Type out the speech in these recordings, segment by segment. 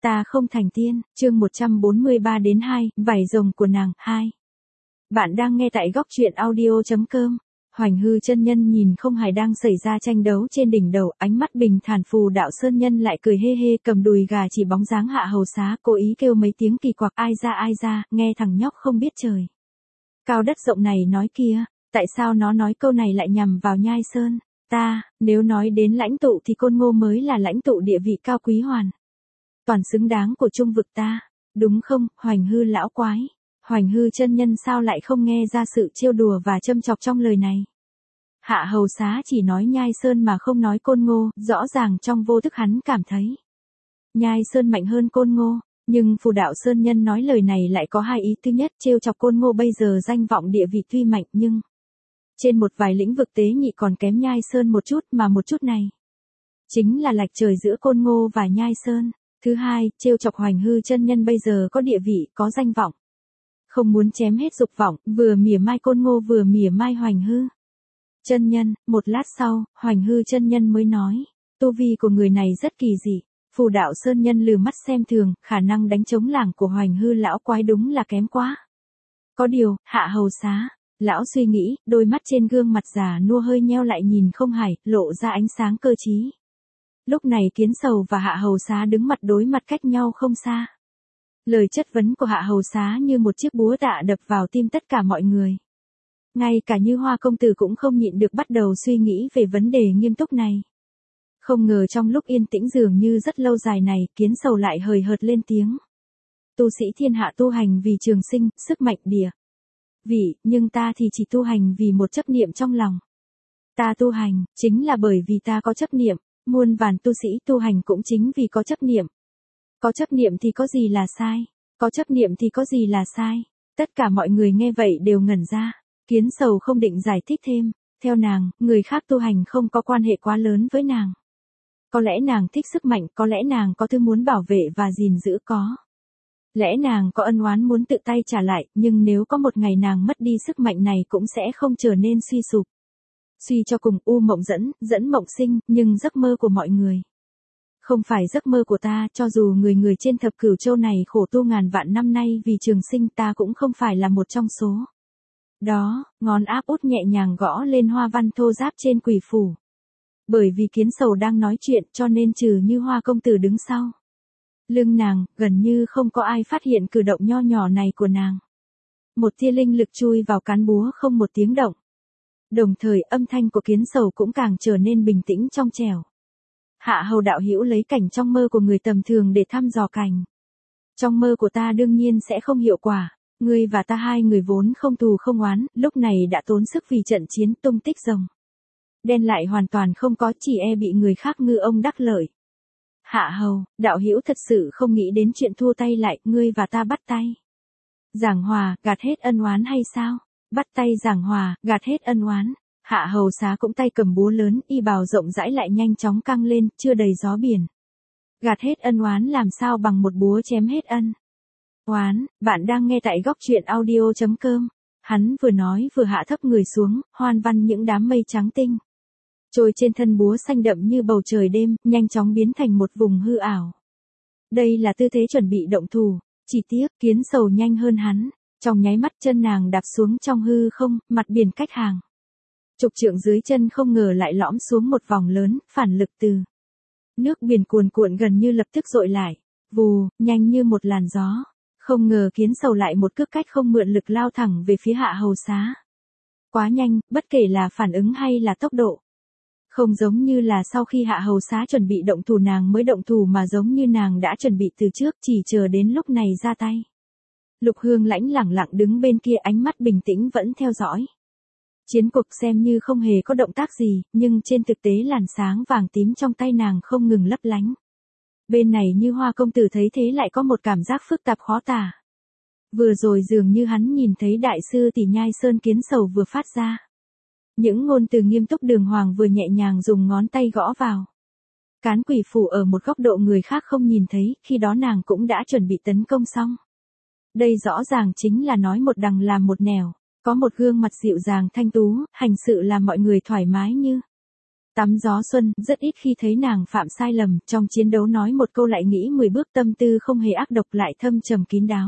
Ta không thành tiên, chương 143 đến 2, vảy rồng của nàng, 2. Bạn đang nghe tại góc truyện audio.com. Hoành Hư chân nhân nhìn Không Hải đang xảy ra tranh đấu trên đỉnh đầu, ánh mắt bình thản. Phù Đạo Sơn nhân lại cười hê hê, cầm đùi gà chỉ bóng dáng Hạ Hầu Xá, cố ý kêu mấy tiếng kỳ quặc, ai ra, nghe thằng nhóc không biết trời cao đất rộng này nói kia, tại sao nó nói câu này lại nhằm vào Nhai Sơn? Nếu nói đến lãnh tụ thì Côn Ngô mới là lãnh tụ địa vị cao quý toàn xứng đáng của trung vực ta, đúng không, Hoành Hư lão quái? Hoành Hư chân nhân sao lại không nghe ra sự trêu đùa và châm chọc trong lời này? Hạ Hầu Xá chỉ nói Nhai Sơn mà không nói Côn Ngô, rõ ràng trong vô thức hắn cảm thấy Nhai Sơn mạnh hơn Côn Ngô, nhưng Phù Đạo Sơn nhân nói lời này lại có hai ý. Thứ nhất, trêu chọc Côn Ngô bây giờ danh vọng địa vị tuy mạnh nhưng trên một vài lĩnh vực tế nhị còn kém Nhai Sơn một chút, mà một chút này chính là lệch trời giữa Côn Ngô và Nhai Sơn. Thứ hai, trêu chọc Hoành Hư chân nhân bây giờ có địa vị, có danh vọng, không muốn chém hết dục vọng, vừa mỉa mai Côn Ngô vừa mỉa mai Hoành Hư chân nhân. Một lát sau, Hoành Hư chân nhân mới nói, tu vi của người này rất kỳ dị. Phù Đạo Sơn nhân lừ mắt xem thường, khả năng đánh chống lảng của Hoành Hư lão quái đúng là kém quá. Có điều, Hạ Hầu Xá, lão suy nghĩ, đôi mắt trên gương mặt già nua hơi nheo lại nhìn Không Hải, lộ ra ánh sáng cơ trí. Lúc này Kiến Sầu và Hạ Hầu Xá đứng mặt đối mặt cách nhau không xa. Lời chất vấn của Hạ Hầu Xá như một chiếc búa tạ đập vào tim tất cả mọi người. Ngay cả Như Hoa công tử cũng không nhịn được bắt đầu suy nghĩ về vấn đề nghiêm túc này. Không ngờ trong lúc yên tĩnh dường như rất lâu dài này, Kiến Sầu lại hời hợt lên tiếng. Tu sĩ thiên hạ tu hành vì trường sinh, sức mạnh địa vị, nhưng ta thì chỉ tu hành vì một chấp niệm trong lòng. Ta tu hành, chính là bởi vì ta có chấp niệm, muôn vàn tu sĩ tu hành cũng chính vì có chấp niệm. Có chấp niệm thì có gì là sai? Có chấp niệm thì có gì là sai? Tất cả mọi người nghe vậy đều ngẩn ra. Kiến Sầu không định giải thích thêm, theo nàng, người khác tu hành không có quan hệ quá lớn với nàng. Có lẽ nàng thích sức mạnh, có lẽ nàng có thứ muốn bảo vệ và gìn giữ, có lẽ nàng có ân oán muốn tự tay trả lại, nhưng nếu có một ngày nàng mất đi sức mạnh này cũng sẽ không trở nên suy sụp. Suy cho cùng, u mộng dẫn mộng sinh, nhưng giấc mơ của mọi người không phải giấc mơ của ta. Cho dù người trên thập cửu châu này khổ tu ngàn vạn năm nay vì trường sinh, ta cũng không phải là một trong số đó. Ngón áp út nhẹ nhàng gõ lên hoa văn thô ráp trên quỷ phủ. Bởi vì Kiến Sầu đang nói chuyện cho nên trừ Như Hoa công tử đứng sau lưng nàng, gần như không có ai phát hiện cử động nho nhỏ này của nàng. Một tia linh lực chui vào cán búa không một tiếng động. Đồng thời âm thanh của Kiến Sầu cũng càng trở nên bình tĩnh trong trẻo. Hạ Hầu đạo hữu lấy cảnh trong mơ của người tầm thường để thăm dò cảnh trong mơ của ta đương nhiên sẽ không hiệu quả. Ngươi và ta hai người vốn không thù không oán, lúc này đã tốn sức vì trận chiến. Tung tích rồng đen lại hoàn toàn không có, chỉ e bị người khác ngư ông đắc lợi. Hạ Hầu đạo hữu thật sự không nghĩ đến chuyện thua tay lại, ngươi và ta bắt tay giảng hòa, gạt hết ân oán hay sao? Bắt tay giảng hòa, gạt hết ân oán. Hạ Hầu Xá cũng tay cầm búa lớn, y bào rộng rãi lại nhanh chóng căng lên, chưa đầy gió biển. Gạt hết ân oán làm sao bằng một búa chém hết ân oán. Bạn đang nghe tại góc truyện audio.com. Hắn vừa nói vừa hạ thấp người xuống, hoan văn những đám mây trắng tinh trôi trên thân búa xanh đậm như bầu trời đêm, nhanh chóng biến thành một vùng hư ảo. Đây là tư thế chuẩn bị động thủ, chỉ tiếc Kiến Sầu nhanh hơn hắn. Trong nháy mắt chân nàng đạp xuống trong hư không, mặt biển cách hàng chục trượng dưới chân không ngờ lại lõm xuống một vòng lớn, phản lực từ nước biển cuồn cuộn gần như lập tức dội lại, vù, nhanh như một làn gió. Không ngờ Kiến Sầu lại một cước cách không mượn lực lao thẳng về phía Hạ Hầu Xá. Quá nhanh, bất kể là phản ứng hay là tốc độ. Không giống như là sau khi Hạ Hầu Xá chuẩn bị động thủ nàng mới động thủ, mà giống như nàng đã chuẩn bị từ trước, chỉ chờ đến lúc này ra tay. Lục Hương Lãnh lẳng lặng đứng bên kia, ánh mắt bình tĩnh vẫn theo dõi chiến cuộc, xem như không hề có động tác gì, nhưng trên thực tế làn sáng vàng tím trong tay nàng không ngừng lấp lánh. Bên này Như Hoa công tử thấy thế lại có một cảm giác phức tạp khó tả. Vừa rồi dường như hắn nhìn thấy đại sư tỷ Nhai Sơn Kiến Sầu vừa phát ra những ngôn từ nghiêm túc đường hoàng, vừa nhẹ nhàng dùng ngón tay gõ vào cán quỷ phủ ở một góc độ người khác không nhìn thấy, khi đó nàng cũng đã chuẩn bị tấn công xong. Đây rõ ràng chính là nói một đằng làm một nẻo, có một gương mặt dịu dàng thanh tú, hành sự làm mọi người thoải mái như Tắm gió xuân, rất ít khi thấy nàng phạm sai lầm, trong chiến đấu nói một câu lại nghĩ 10 bước, tâm tư không hề ác độc lại thâm trầm kín đáo.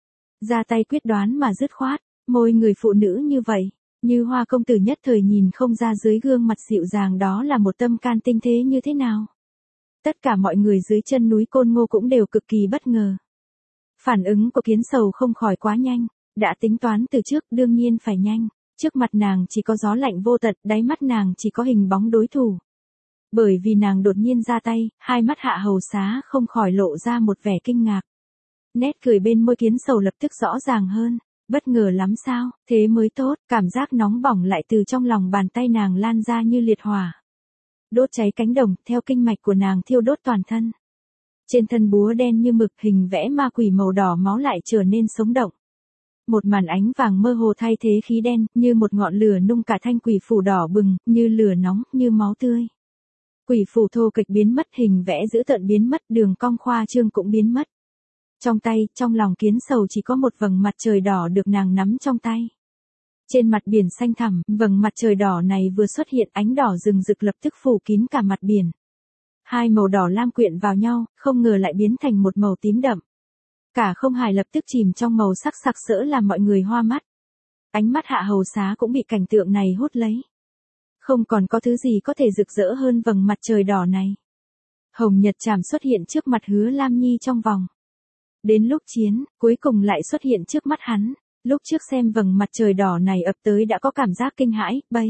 Ra tay quyết đoán mà dứt khoát, môi người phụ nữ như vậy, như Hoa công tử nhất thời nhìn không ra dưới gương mặt dịu dàng đó là một tâm can tinh thế như thế nào. Tất cả mọi người dưới chân núi Côn Ngô cũng đều cực kỳ bất ngờ. Phản ứng của Kiến Sầu không khỏi quá nhanh, đã tính toán từ trước đương nhiên phải nhanh. Trước mặt nàng chỉ có gió lạnh vô tận, đáy mắt nàng chỉ có hình bóng đối thủ. Bởi vì nàng đột nhiên ra tay, hai mắt Hạ Hầu Xá không khỏi lộ ra một vẻ kinh ngạc. Nét cười bên môi Kiến Sầu lập tức rõ ràng hơn. Bất ngờ lắm sao, thế mới tốt, cảm giác nóng bỏng lại từ trong lòng bàn tay nàng lan ra như liệt hỏa. Đốt cháy cánh đồng, theo kinh mạch của nàng thiêu đốt toàn thân. Trên thân búa đen như mực, hình vẽ ma quỷ màu đỏ máu lại trở nên sống động. Một màn ánh vàng mơ hồ thay thế khí đen, như một ngọn lửa nung cả thanh quỷ phủ đỏ bừng, như lửa nóng, như máu tươi. Quỷ phủ thô kịch biến mất, hình vẽ dữ tợn biến mất, đường cong khoa trương cũng biến mất. Trong tay, trong lòng Kiến Sầu chỉ có một vầng mặt trời đỏ được nàng nắm trong tay. Trên mặt biển xanh thẳm, vầng mặt trời đỏ này vừa xuất hiện, ánh đỏ rừng rực lập tức phủ kín cả mặt biển. Hai màu đỏ lam quyện vào nhau, không ngờ lại biến thành một màu tím đậm. Cả không hải lập tức chìm trong màu sắc sặc sỡ làm mọi người hoa mắt. Ánh mắt Hạ Hầu Xá cũng bị cảnh tượng này hút lấy. Không còn có thứ gì có thể rực rỡ hơn vầng mặt trời đỏ này. Hồng Nhật Trảm xuất hiện trước mặt Hứa Lam Nhi trong vòng. Đến lúc chiến, cuối cùng lại xuất hiện trước mắt hắn. Lúc trước xem vầng mặt trời đỏ này ập tới đã có cảm giác kinh hãi, bây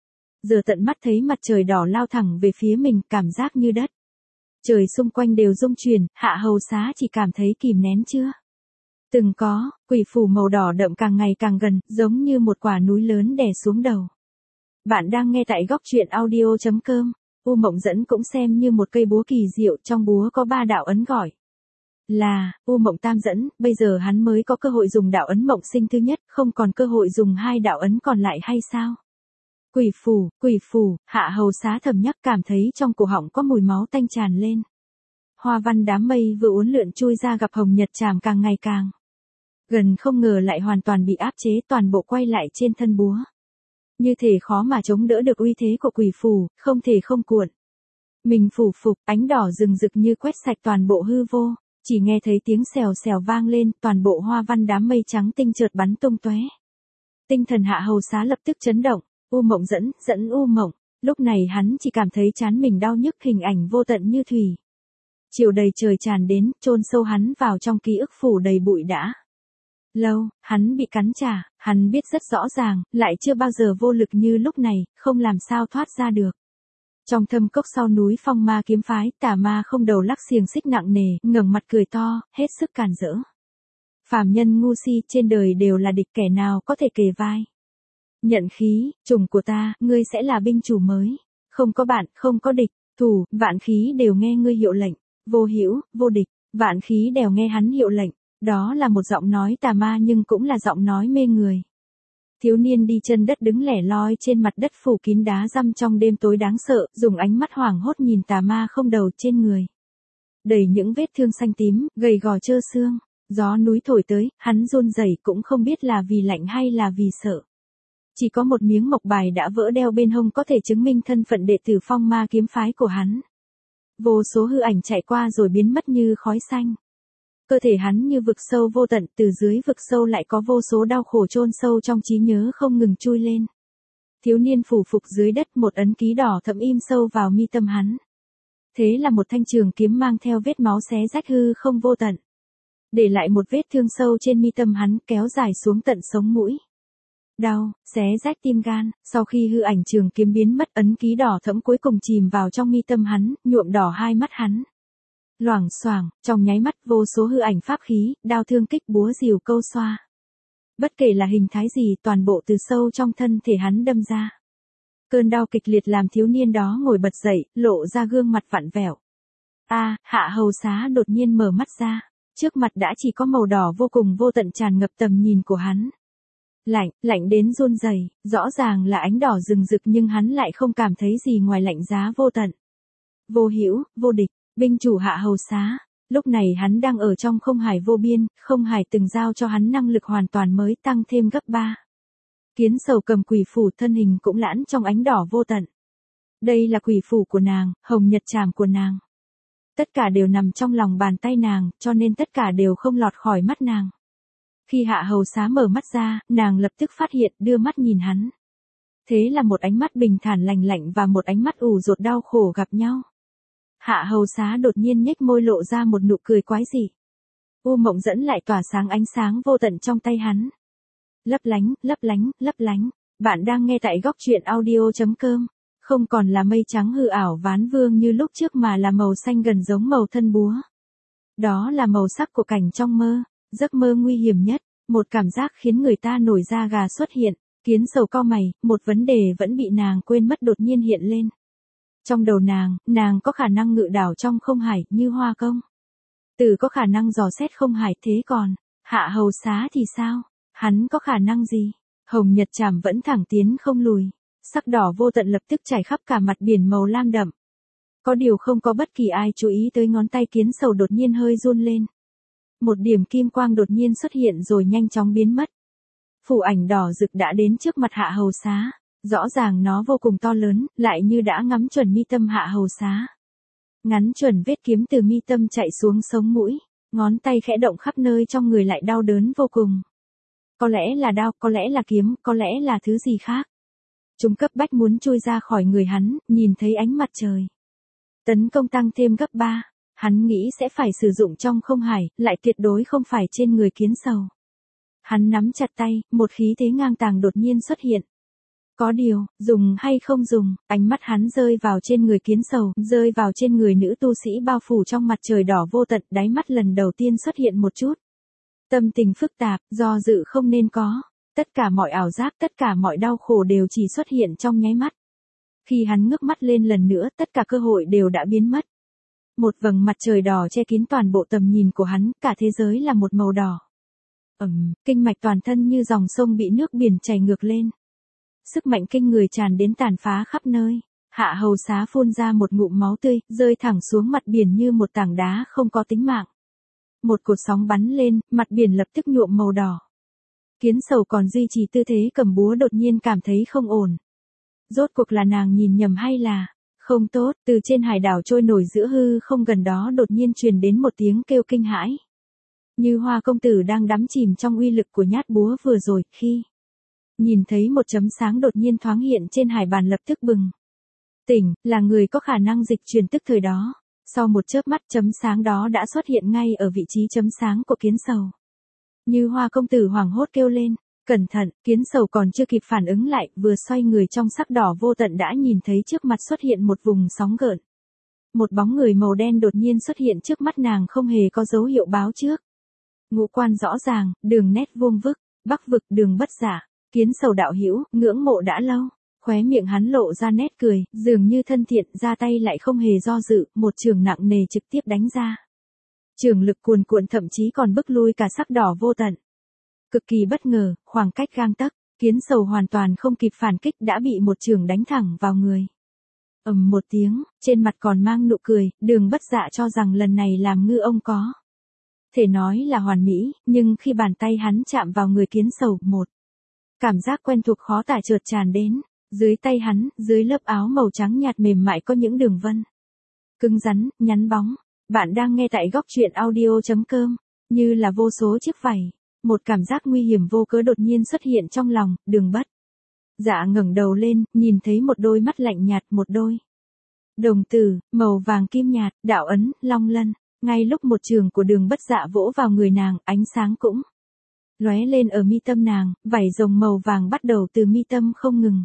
giờ tận mắt thấy mặt trời đỏ lao thẳng về phía mình, cảm giác như đất. Trời xung quanh đều rung chuyển, Hạ Hầu Xá chỉ cảm thấy kìm nén chưa từng có, quỷ phủ màu đỏ đậm càng ngày càng gần, giống như một quả núi lớn đè xuống đầu. Bạn đang nghe tại góc truyện audio.com. U Mộng Dẫn cũng xem như một cây búa kỳ diệu, trong búa có 3 đạo ấn gọi là U Mộng Tam Dẫn, bây giờ hắn mới có cơ hội dùng đạo ấn Mộng Sinh thứ nhất, không còn cơ hội dùng 2 đạo ấn còn lại hay sao? Quỷ phủ, Hạ Hầu Xá thầm nhắc, cảm thấy trong cổ họng có mùi máu tanh tràn lên. Hoa văn đám mây vừa uốn lượn chui ra gặp Hồng Nhật Trảm càng ngày càng gần, không ngờ lại hoàn toàn bị áp chế, toàn bộ quay lại trên thân búa. Như thể khó mà chống đỡ được uy thế của quỷ phủ, không thể không cuộn mình phủ phục, ánh đỏ rừng rực như quét sạch toàn bộ hư vô. Chỉ nghe thấy tiếng xèo xèo vang lên, toàn bộ hoa văn đám mây trắng tinh chợt bắn tung tóe. Tinh thần Hạ Hầu Xá lập tức chấn động. U Mộng dẫn U Mộng. Lúc này hắn chỉ cảm thấy trán mình đau nhức, hình ảnh vô tận như thủy triều đầy trời tràn đến, chôn sâu hắn vào trong ký ức phủ đầy bụi đã lâu. Hắn bị cắn trả, hắn biết rất rõ ràng, lại chưa bao giờ vô lực như lúc này, không làm sao thoát ra được. Trong thâm cốc sau núi Phong Ma kiếm phái, Tà Ma không đầu lắc xiềng xích nặng nề, ngẩng mặt cười to, hết sức càn rỡ. Phàm nhân ngu si trên đời đều là địch, kẻ nào có thể kề vai. Nhận khí, chủng của ta, ngươi sẽ là binh chủ mới. Không có bạn, không có địch, thủ, vạn khí đều nghe ngươi hiệu lệnh. Vô hữu, vô địch, vạn khí đều nghe hắn hiệu lệnh. Đó là một giọng nói tà ma nhưng cũng là giọng nói mê người. Thiếu niên đi chân đất đứng lẻ loi trên mặt đất phủ kín đá răm trong đêm tối đáng sợ, dùng ánh mắt hoảng hốt nhìn Tà Ma không đầu trên người. Đầy những vết thương xanh tím, gầy gò trơ xương. Gió núi thổi tới, hắn run rẩy cũng không biết là vì lạnh hay là vì sợ. Chỉ có một miếng mộc bài đã vỡ đeo bên hông có thể chứng minh thân phận đệ tử Phong Ma kiếm phái của hắn. Vô số hư ảnh chạy qua rồi biến mất như khói xanh. Cơ thể hắn như vực sâu vô tận, từ dưới vực sâu lại có vô số đau khổ chôn sâu trong trí nhớ không ngừng chui lên. Thiếu niên phủ phục dưới đất, một ấn ký đỏ thẫm im sâu vào mi tâm hắn. Thế là một thanh trường kiếm mang theo vết máu xé rách hư không vô tận. Để lại một vết thương sâu trên mi tâm hắn, kéo dài xuống tận sống mũi. Đau, xé rách tim gan, sau khi hư ảnh trường kiếm biến mất, ấn ký đỏ thẫm cuối cùng chìm vào trong mi tâm hắn, nhuộm đỏ hai mắt hắn. Loảng xoảng, trong nháy mắt vô số hư ảnh pháp khí, đao thương kích búa rìu câu xoa. Bất kể là hình thái gì, toàn bộ từ sâu trong thân thể hắn đâm ra. Cơn đau kịch liệt làm thiếu niên đó ngồi bật dậy, lộ ra gương mặt vặn vẹo. Hạ Hầu Xá đột nhiên mở mắt ra. Trước mặt đã chỉ có màu đỏ vô cùng vô tận tràn ngập tầm nhìn của hắn. Lạnh đến run rẩy, rõ ràng là ánh đỏ rừng rực nhưng hắn lại không cảm thấy gì ngoài lạnh giá vô tận. Vô hữu, vô địch, binh chủ Hạ Hầu Xá. Lúc này hắn đang ở trong không hải vô biên, không hải từng giao cho hắn năng lực hoàn toàn mới tăng thêm gấp 3. Kiến Sầu cầm quỷ phủ, thân hình cũng lãn trong ánh đỏ vô tận. Đây là quỷ phủ của nàng, hồng nhật trảm của nàng. Tất cả đều nằm trong lòng bàn tay nàng, cho nên tất cả đều không lọt khỏi mắt nàng. Khi Hạ Hầu Xá mở mắt ra, nàng lập tức phát hiện, đưa mắt nhìn hắn. Thế là một ánh mắt bình thản lành lạnh và một ánh mắt ủ rột đau khổ gặp nhau. Hạ Hầu Xá đột nhiên nhếch môi lộ ra một nụ cười quái dị. U Mộng Dẫn lại tỏa sáng ánh sáng vô tận trong tay hắn. Lấp lánh, lấp lánh, lấp lánh. Bạn đang nghe tại góc truyện audio.com. Không còn là mây trắng hư ảo ván vương như lúc trước mà là màu xanh gần giống màu thân búa. Đó là màu sắc của cảnh trong mơ, giấc mơ nguy hiểm nhất, một cảm giác khiến người ta nổi da gà xuất hiện. Kiến Sầu cau mày, một vấn đề vẫn bị nàng quên mất đột nhiên hiện lên. Trong đầu nàng có khả năng ngự đảo trong không hải như Hoa Công. Tử có khả năng dò xét không hải, thế còn Hạ Hầu Xá thì sao? Hắn có khả năng gì? Hồng nhật trảm vẫn thẳng tiến không lùi. Sắc đỏ vô tận lập tức trải khắp cả mặt biển màu lam đậm. Có điều không có bất kỳ ai chú ý tới ngón tay Kiến Sầu đột nhiên hơi run lên. Một điểm kim quang đột nhiên xuất hiện rồi nhanh chóng biến mất. Phù ảnh đỏ rực đã đến trước mặt Hạ Hầu Xá. Rõ ràng nó vô cùng to lớn, lại như đã ngắm chuẩn mi tâm Hạ Hầu Xá. Ngắn chuẩn vết kiếm từ mi tâm chạy xuống sống mũi, ngón tay khẽ động khắp nơi trong người lại đau đớn vô cùng. Có lẽ là đao, có lẽ là kiếm, có lẽ là thứ gì khác. Chúng cấp bách muốn chui ra khỏi người hắn, nhìn thấy ánh mặt trời. Tấn công tăng thêm gấp 3, hắn nghĩ sẽ phải sử dụng trong không hải, lại tuyệt đối không phải trên người Kiến Sầu. Hắn nắm chặt tay, một khí thế ngang tàng đột nhiên xuất hiện. Có điều, dùng hay không dùng, ánh mắt hắn rơi vào trên người Kiến Sầu, rơi vào trên người nữ tu sĩ bao phủ trong mặt trời đỏ vô tận, đáy mắt lần đầu tiên xuất hiện một chút. Tâm tình phức tạp, do dự không nên có. Tất cả mọi ảo giác, tất cả mọi đau khổ đều chỉ xuất hiện trong nháy mắt. Khi hắn ngước mắt lên lần nữa, tất cả cơ hội đều đã biến mất. Một vầng mặt trời đỏ che kín toàn bộ tầm nhìn của hắn, cả thế giới là một màu đỏ. Kinh mạch toàn thân như dòng sông bị nước biển chảy ngược lên. Sức mạnh kinh người tràn đến tàn phá khắp nơi. Hạ Hầu Xá phun ra một ngụm máu tươi, rơi thẳng xuống mặt biển như một tảng đá không có tính mạng. Một cột sóng bắn lên, mặt biển lập tức nhuộm màu đỏ. Kiến Sầu còn duy trì tư thế cầm búa đột nhiên cảm thấy không ổn. Rốt cuộc là nàng nhìn nhầm hay là không tốt, từ trên hải đảo trôi nổi giữa hư không gần đó đột nhiên truyền đến một tiếng kêu kinh hãi. Như Hoa công tử đang đắm chìm trong uy lực của nhát búa vừa rồi, khi nhìn thấy một chấm sáng đột nhiên thoáng hiện trên hải bàn lập tức bừng tỉnh, là người có khả năng dịch truyền tức thời đó. Sau một chớp mắt chấm sáng đó đã xuất hiện ngay ở vị trí chấm sáng của Kiến Sầu. Như Hoa công tử hoảng hốt kêu lên, cẩn thận, Kiến Sầu còn chưa kịp phản ứng lại, vừa xoay người trong sắc đỏ vô tận đã nhìn thấy trước mặt xuất hiện một vùng sóng gợn. Một bóng người màu đen đột nhiên xuất hiện trước mắt nàng không hề có dấu hiệu báo trước. Ngũ quan rõ ràng, đường nét vuông vức, Bắc vực Đường Bất Giả. Kiến Sầu đạo hữu, ngưỡng mộ đã lâu. Khóe miệng hắn lộ ra nét cười, dường như thân thiện, ra tay lại không hề do dự, một chưởng nặng nề trực tiếp đánh ra. Chưởng lực cuồn cuộn thậm chí còn bức lui cả sắc đỏ vô tận. Cực kỳ bất ngờ, khoảng cách gang tấc, Kiến Sầu hoàn toàn không kịp phản kích đã bị một chưởng đánh thẳng vào người. Một tiếng, trên mặt còn mang nụ cười, Đường Bất Dạ cho rằng lần này làm ngư ông có thể nói là hoàn mỹ, nhưng khi bàn tay hắn chạm vào người Kiến Sầu, một cảm giác quen thuộc khó tả chợt tràn đến. Dưới tay hắn, dưới lớp áo màu trắng nhạt mềm mại có những đường vân cứng rắn, nhắn bóng. Bạn đang nghe tại góc truyện audio.com. Như là vô số chiếc vảy. Một cảm giác nguy hiểm vô cớ đột nhiên xuất hiện trong lòng, Đường Bất Dạ ngẩng đầu lên, nhìn thấy một đôi mắt lạnh nhạt, một đôi đồng tử, màu vàng kim nhạt, đạo ấn, long lân. Ngay lúc một chưởng của Đường Bất Dạ vỗ vào người nàng, ánh sáng cũng lóe lên ở mi tâm nàng, vảy rồng màu vàng bắt đầu từ mi tâm không ngừng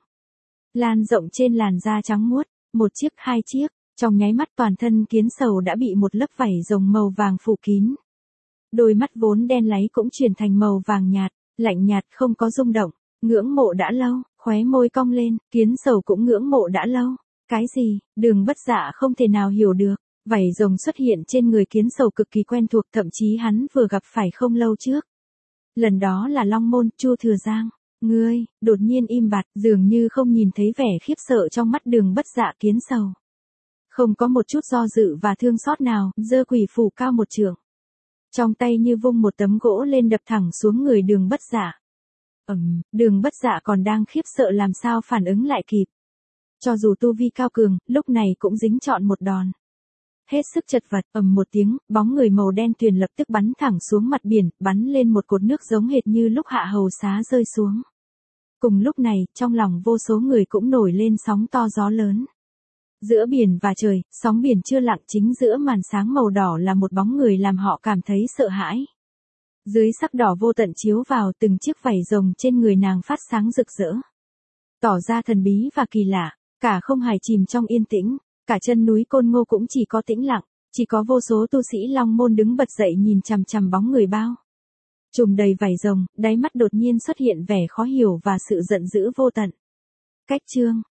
lan rộng trên làn da trắng muốt, một chiếc, hai chiếc, trong nháy mắt toàn thân Kiến Sầu đã bị một lớp vảy rồng màu vàng phủ kín. Đôi mắt vốn đen láy cũng chuyển thành màu vàng nhạt, lạnh nhạt không có rung động, ngưỡng mộ đã lâu, khóe môi cong lên, Kiến Sầu cũng ngưỡng mộ đã lâu. Cái gì? Đường Bất Dạ không thể nào hiểu được, vảy rồng xuất hiện trên người Kiến Sầu cực kỳ quen thuộc, thậm chí hắn vừa gặp phải không lâu trước. Lần đó là Long Môn, Chu Thừa Giang. Ngươi, đột nhiên im bặt, dường như không nhìn thấy vẻ khiếp sợ trong mắt Đường Bất Dạ. Kiến Sầu không có một chút do dự và thương xót nào, giơ quỷ phủ cao một trượng. Trong tay như vung một tấm gỗ lên đập thẳng xuống người Đường Bất Dạ. Đường Bất Dạ còn đang khiếp sợ làm sao phản ứng lại kịp. Cho dù tu vi cao cường, lúc này cũng dính trọn một đòn. Hết sức chật vật, ầm một tiếng, bóng người màu đen tuyền lập tức bắn thẳng xuống mặt biển, bắn lên một cột nước giống hệt như lúc Hạ Hầu Xá rơi xuống. Cùng lúc này, trong lòng vô số người cũng nổi lên sóng to gió lớn. Giữa biển và trời, sóng biển chưa lặng, chính giữa màn sáng màu đỏ là một bóng người làm họ cảm thấy sợ hãi. Dưới sắc đỏ vô tận chiếu vào, từng chiếc vảy rồng trên người nàng phát sáng rực rỡ. Tỏ ra thần bí và kỳ lạ, cả không hải chìm trong yên tĩnh, cả chân núi Côn Ngô cũng chỉ có tĩnh lặng, chỉ có vô số tu sĩ Long Môn đứng bật dậy nhìn chằm chằm bóng người bao trùm đầy vảy rồng, đáy mắt đột nhiên xuất hiện vẻ khó hiểu và sự giận dữ vô tận. Cách chương